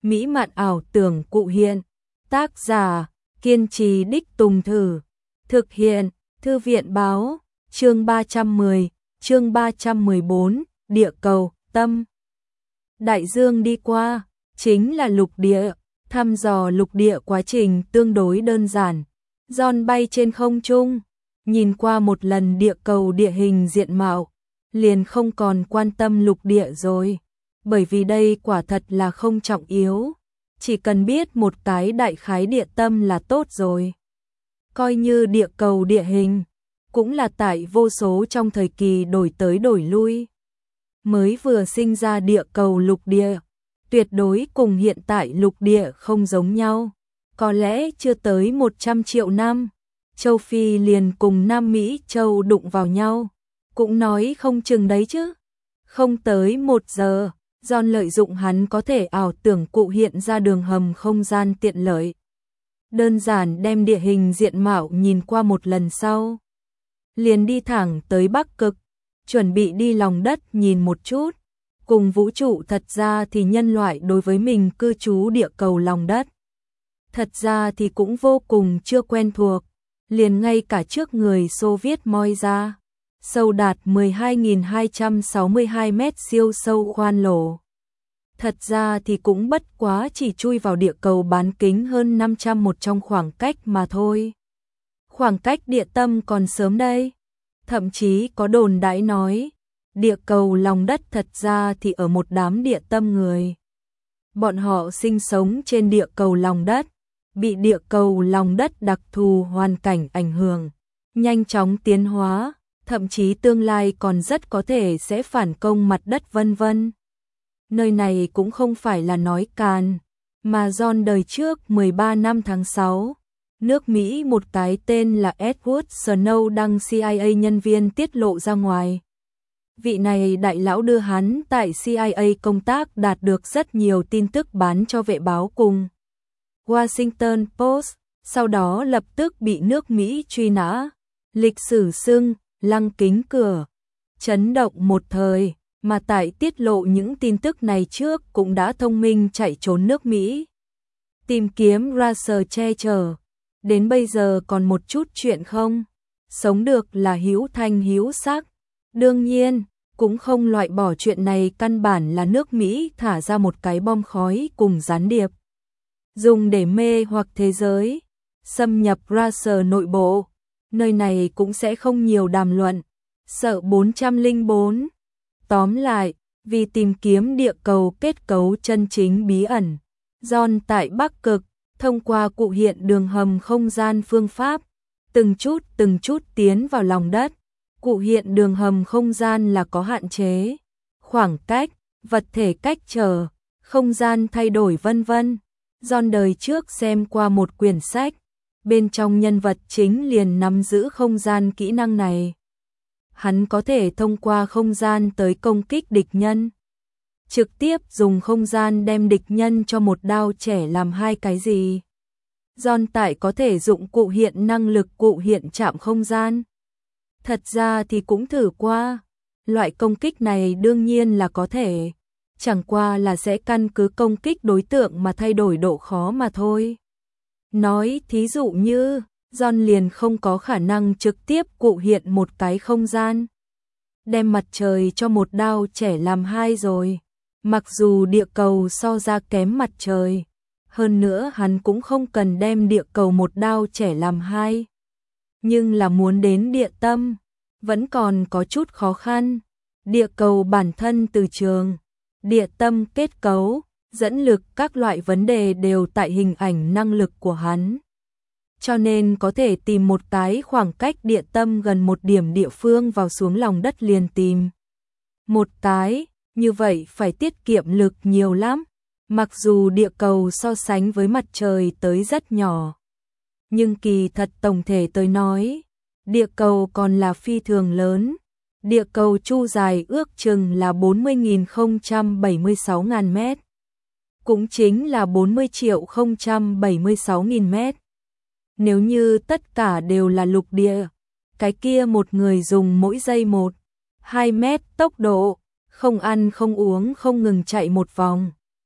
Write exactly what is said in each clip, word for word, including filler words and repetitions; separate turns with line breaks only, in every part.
mỹ mạn ảo tưởng cụ hiện. Tác giả, kiên trì đích tùng thử. Thực hiện, Thư viện báo, chương ba trăm mười, chương ba trăm mười bốn, địa cầu, tâm. Đại dương đi qua, chính là lục địa, thăm dò lục địa quá trình tương đối đơn giản. John bay trên không trung, nhìn qua một lần địa cầu địa hình diện mạo, liền không còn quan tâm lục địa rồi, bởi vì đây quả thật là không trọng yếu, chỉ cần biết một cái đại khái địa tâm là tốt rồi. Coi như địa cầu địa hình, cũng là tại vô số trong thời kỳ đổi tới đổi lui. Mới vừa sinh ra địa cầu lục địa, tuyệt đối cùng hiện tại lục địa không giống nhau. Có lẽ chưa tới một trăm triệu năm, châu Phi liền cùng Nam Mỹ châu đụng vào nhau, cũng nói không chừng đấy chứ. Không tới một giờ, John lợi dụng hắn có thể ảo tưởng cụ hiện ra đường hầm không gian tiện lợi. Đơn giản đem địa hình diện mạo nhìn qua một lần sau, liền đi thẳng tới Bắc Cực, chuẩn bị đi lòng đất nhìn một chút. Cùng vũ trụ thật ra thì nhân loại đối với mình cư trú địa cầu lòng đất, thật ra thì cũng vô cùng chưa quen thuộc, liền ngay cả trước người Xô Viết moi ra, sâu đạt mười hai nghìn hai trăm sáu mươi hai mét siêu sâu khoan lỗ. Thật ra thì cũng bất quá chỉ chui vào địa cầu bán kính hơn năm trăm một trong khoảng cách mà thôi. Khoảng cách địa tâm còn sớm đây. Thậm chí có đồn đãi nói, địa cầu lòng đất thật ra thì ở một đám địa tâm người. Bọn họ sinh sống trên địa cầu lòng đất, bị địa cầu lòng đất đặc thù hoàn cảnh ảnh hưởng, nhanh chóng tiến hóa, thậm chí tương lai còn rất có thể sẽ phản công mặt đất vân vân. Nơi này cũng không phải là nói càn, mà John đời trước mười ba năm tháng sáu, nước Mỹ một cái tên là Edward Snow đăng C I A nhân viên tiết lộ ra ngoài. Vị này đại lão đưa hắn tại C I A công tác đạt được rất nhiều tin tức bán cho vệ báo cùng Washington Post, sau đó lập tức bị nước Mỹ truy nã. Lịch sử xưng, lăng kính cửa, chấn động một thời, mà tại tiết lộ những tin tức này trước cũng đã thông minh chạy trốn nước Mỹ. Tìm kiếm Russell che chở, đến bây giờ còn một chút chuyện không? Sống được là hữu thanh hữu sắc. Đương nhiên, cũng không loại bỏ chuyện này căn bản là nước Mỹ thả ra một cái bom khói cùng gián điệp, dùng để mê hoặc thế giới, xâm nhập Russell nội bộ. Nơi này cũng sẽ không nhiều đàm luận. Sợ bốn trăm lẻ bốn. Tóm lại, vì tìm kiếm địa cầu kết cấu chân chính bí ẩn, John tại Bắc Cực, thông qua cụ hiện đường hầm không gian phương pháp, từng chút từng chút tiến vào lòng đất. Cụ hiện đường hầm không gian là có hạn chế, khoảng cách, vật thể cách trở, không gian thay đổi vân vân. John đời trước xem qua một quyển sách, bên trong nhân vật chính liền nắm giữ không gian kỹ năng này. Hắn có thể thông qua không gian tới công kích địch nhân, trực tiếp dùng không gian đem địch nhân cho một đao chẻ làm hai cái gì. John tại có thể dụng cụ hiện năng lực cụ hiện chạm không gian. Thật ra thì cũng thử qua, loại công kích này đương nhiên là có thể, chẳng qua là sẽ căn cứ công kích đối tượng mà thay đổi độ khó mà thôi. Nói thí dụ như, John liền không có khả năng trực tiếp cụ hiện một cái không gian, đem mặt trời cho một đao chẻ làm hai rồi. Mặc dù địa cầu so ra kém mặt trời, hơn nữa hắn cũng không cần đem địa cầu một đao chẻ làm hai. Nhưng là muốn đến địa tâm, vẫn còn có chút khó khăn. Địa cầu bản thân từ trường, địa tâm kết cấu, dẫn lực các loại vấn đề đều tại hình ảnh năng lực của hắn. Cho nên có thể tìm một cái khoảng cách địa tâm gần một điểm địa phương vào xuống lòng đất liền tìm. Một cái, như vậy phải tiết kiệm lực nhiều lắm. Mặc dù địa cầu so sánh với mặt trời tới rất nhỏ, nhưng kỳ thật tổng thể tới nói, địa cầu còn là phi thường lớn. Địa cầu chu dài ước chừng là bốn mươi nghìn không trăm bảy mươi sáu ngàn mét, cũng chính là bốn mươi triệu không trăm bảy mươi sáu nghìn mét. Nếu như tất cả đều là lục địa, cái kia một người dùng mỗi giây một, hai mét tốc độ, không ăn không uống không ngừng chạy một vòng,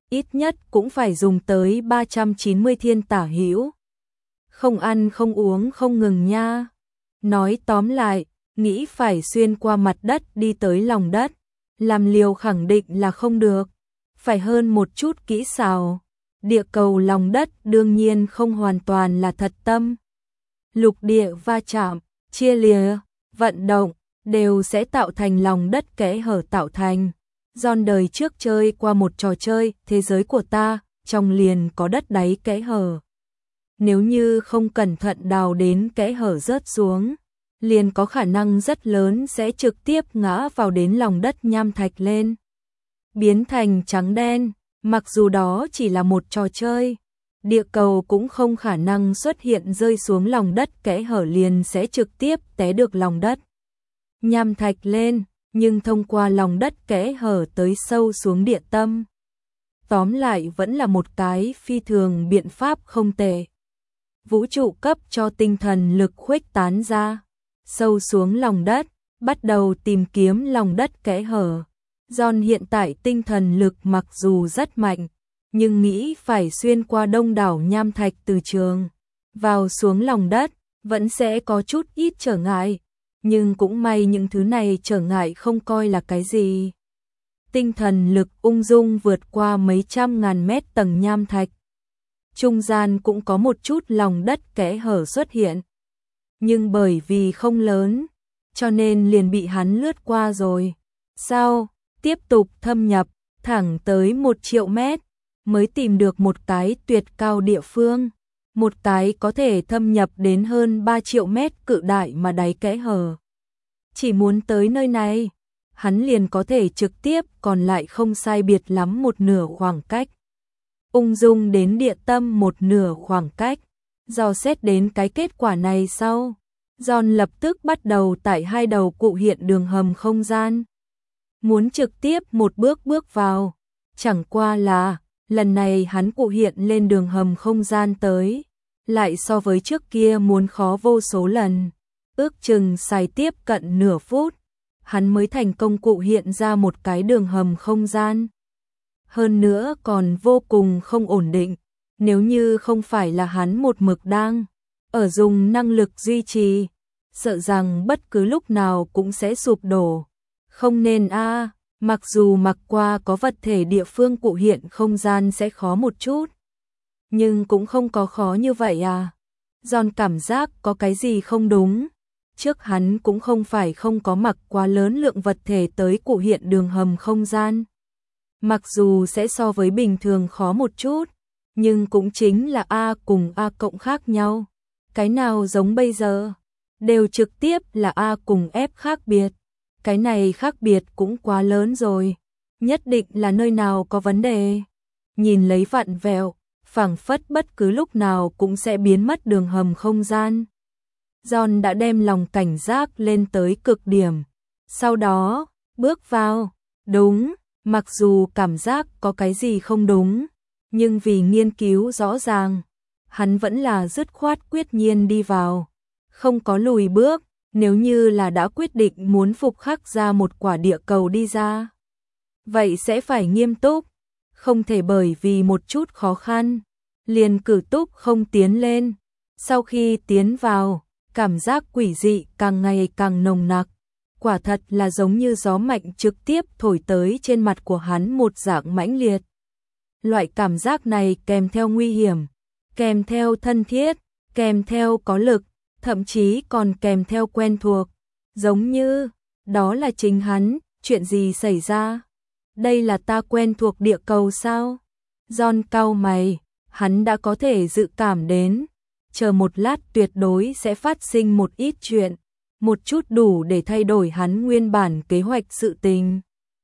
ít nhất cũng phải dùng tới ba trăm chín mươi thiên tả hữu. Không ăn không uống không ngừng nha. Nói tóm lại, nghĩ phải xuyên qua mặt đất đi tới lòng đất, làm liều khẳng định là không được, phải hơn một chút kỹ xảo. Địa cầu lòng đất đương nhiên không hoàn toàn là thật tâm. Lục địa va chạm, chia lìa, vận động, đều sẽ tạo thành lòng đất kẽ hở tạo thành. Giòn đời trước chơi qua một trò chơi, thế giới của ta, trong liền có đất đáy kẽ hở. Nếu như không cẩn thận đào đến kẽ hở rớt xuống, liền có khả năng rất lớn sẽ trực tiếp ngã vào đến lòng đất nham thạch lên, biến thành trắng đen. Mặc dù đó chỉ là một trò chơi, địa cầu cũng không khả năng xuất hiện rơi xuống lòng đất kẽ hở liền sẽ trực tiếp té được lòng đất nham thạch lên, nhưng thông qua lòng đất kẽ hở tới sâu xuống địa tâm. Tóm lại vẫn là một cái phi thường biện pháp không tệ. Vũ trụ cấp cho tinh thần lực khuếch tán ra, sâu xuống lòng đất, bắt đầu tìm kiếm lòng đất kẽ hở. Giòn hiện tại tinh thần lực mặc dù rất mạnh, nhưng nghĩ phải xuyên qua đông đảo nham thạch từ trường vào xuống lòng đất, vẫn sẽ có chút ít trở ngại. Nhưng cũng may những thứ này trở ngại không coi là cái gì. Tinh thần lực ung dung vượt qua mấy trăm ngàn mét tầng nham thạch. Trung gian cũng có một chút lòng đất kẽ hở xuất hiện. Nhưng bởi vì không lớn, cho nên liền bị hắn lướt qua rồi. Sau, tiếp tục thâm nhập, thẳng tới một triệu mét, mới tìm được một cái tuyệt cao địa phương. Một cái có thể thâm nhập đến hơn ba triệu mét cự đại mà đáy kẽ hở. Chỉ muốn tới nơi này, hắn liền có thể trực tiếp còn lại không sai biệt lắm một nửa khoảng cách. Ung dung đến địa tâm một nửa khoảng cách. Do xét đến cái kết quả này sau, Giòn lập tức bắt đầu tại hai đầu cụ hiện đường hầm không gian. Muốn trực tiếp một bước bước vào, chẳng qua là, lần này hắn cụ hiện lên đường hầm không gian tới, lại so với trước kia muốn khó vô số lần. Ước chừng xài tiếp cận nửa phút, hắn mới thành công cụ hiện ra một cái đường hầm không gian. Hơn nữa còn vô cùng không ổn định, nếu như không phải là hắn một mực đang ở dùng năng lực duy trì, sợ rằng bất cứ lúc nào cũng sẽ sụp đổ. Không nên a, à, mặc dù mặc qua có vật thể địa phương cụ hiện không gian sẽ khó một chút, nhưng cũng không có khó như vậy à. Giòn cảm giác có cái gì không đúng. Trước hắn cũng không phải không có mặc quá lớn lượng vật thể tới cụ hiện đường hầm không gian. Mặc dù sẽ so với bình thường khó một chút, nhưng cũng chính là A cùng A cộng khác nhau. Cái nào giống bây giờ, đều trực tiếp là A cùng F khác biệt. Cái này khác biệt cũng quá lớn rồi, nhất định là nơi nào có vấn đề. Nhìn lấy vặn vẹo, phảng phất bất cứ lúc nào cũng sẽ biến mất đường hầm không gian. Giòn đã đem lòng cảnh giác lên tới cực điểm. Sau đó, bước vào. Đúng, mặc dù cảm giác có cái gì không đúng, nhưng vì nghiên cứu rõ ràng, hắn vẫn là dứt khoát quyết nhiên đi vào. Không có lùi bước, nếu như là đã quyết định muốn phục khắc ra một quả địa cầu đi ra, vậy sẽ phải nghiêm túc, không thể bởi vì một chút khó khăn, liền cử túc không tiến lên. Sau khi tiến vào, cảm giác quỷ dị càng ngày càng nồng nặc, quả thật là giống như gió mạnh trực tiếp thổi tới trên mặt của hắn một dạng mãnh liệt. Loại cảm giác này kèm theo nguy hiểm, kèm theo thân thiết, kèm theo có lực, thậm chí còn kèm theo quen thuộc, giống như, đó là chính hắn, chuyện gì xảy ra? Đây là ta quen thuộc địa cầu sao? Giòn cau mày, hắn đã có thể dự cảm đến, chờ một lát tuyệt đối sẽ phát sinh một ít chuyện, một chút đủ để thay đổi hắn nguyên bản kế hoạch sự tình.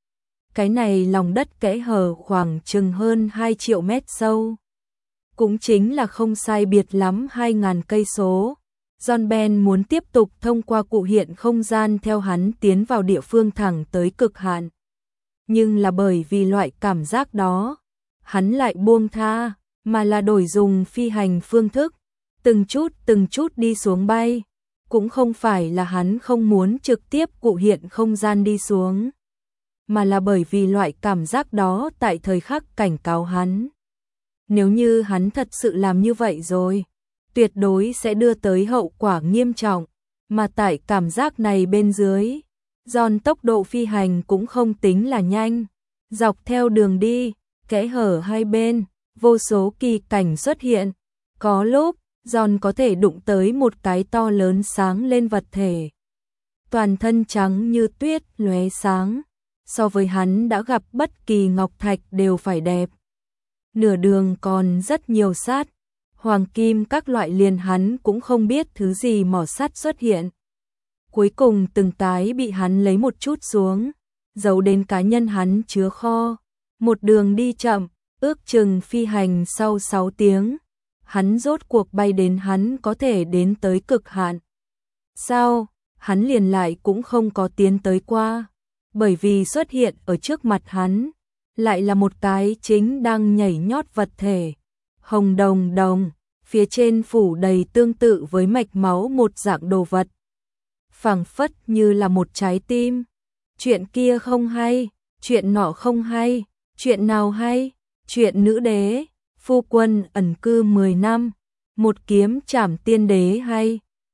Cái này lòng đất kẽ hở khoảng chừng hơn hai triệu mét sâu, cũng chính là không sai biệt lắm hai ngàn cây số. John Ben muốn tiếp tục thông qua cụ hiện không gian theo hắn tiến vào địa phương thẳng tới cực hạn. Nhưng là bởi vì loại cảm giác đó, hắn lại buông tha, mà là đổi dùng phi hành phương thức, từng chút từng chút đi xuống bay. Cũng không phải là hắn không muốn trực tiếp cụ hiện không gian đi xuống. mà là bởi vì loại cảm giác đó tại thời khắc cảnh cáo hắn. Nếu như hắn thật sự làm như vậy rồi, tuyệt đối sẽ đưa tới hậu quả nghiêm trọng, mà tại cảm giác này bên dưới, John tốc độ phi hành cũng không tính là nhanh, dọc theo đường đi, kẽ hở hai bên, vô số kỳ cảnh xuất hiện, có lúc John có thể đụng tới một cái to lớn sáng lên vật thể. Toàn thân trắng như tuyết lóe sáng, so với hắn đã gặp bất kỳ ngọc thạch đều phải đẹp. Nửa đường còn rất nhiều sát, hoàng kim các loại liền hắn cũng không biết thứ gì mỏ sắt xuất hiện. Cuối cùng từng cái bị hắn lấy một chút xuống, giấu đến cá nhân hắn chứa kho. Một đường đi chậm, ước chừng phi hành sau sáu tiếng, hắn rốt cuộc bay đến hắn có thể đến tới cực hạn. Sau, hắn liền lại cũng không có tiến tới qua, bởi vì xuất hiện ở trước mặt hắn, lại là một cái chính đang nhảy nhót vật thể. Hồng đồng đồng, phía trên phủ đầy tương tự với mạch máu một dạng đồ vật. Phảng phất như là một trái tim. Chuyện kia không hay, chuyện nọ không hay, chuyện nào hay, chuyện nữ đế, phu quân ẩn cư mười năm, một kiếm trảm tiên đế hay,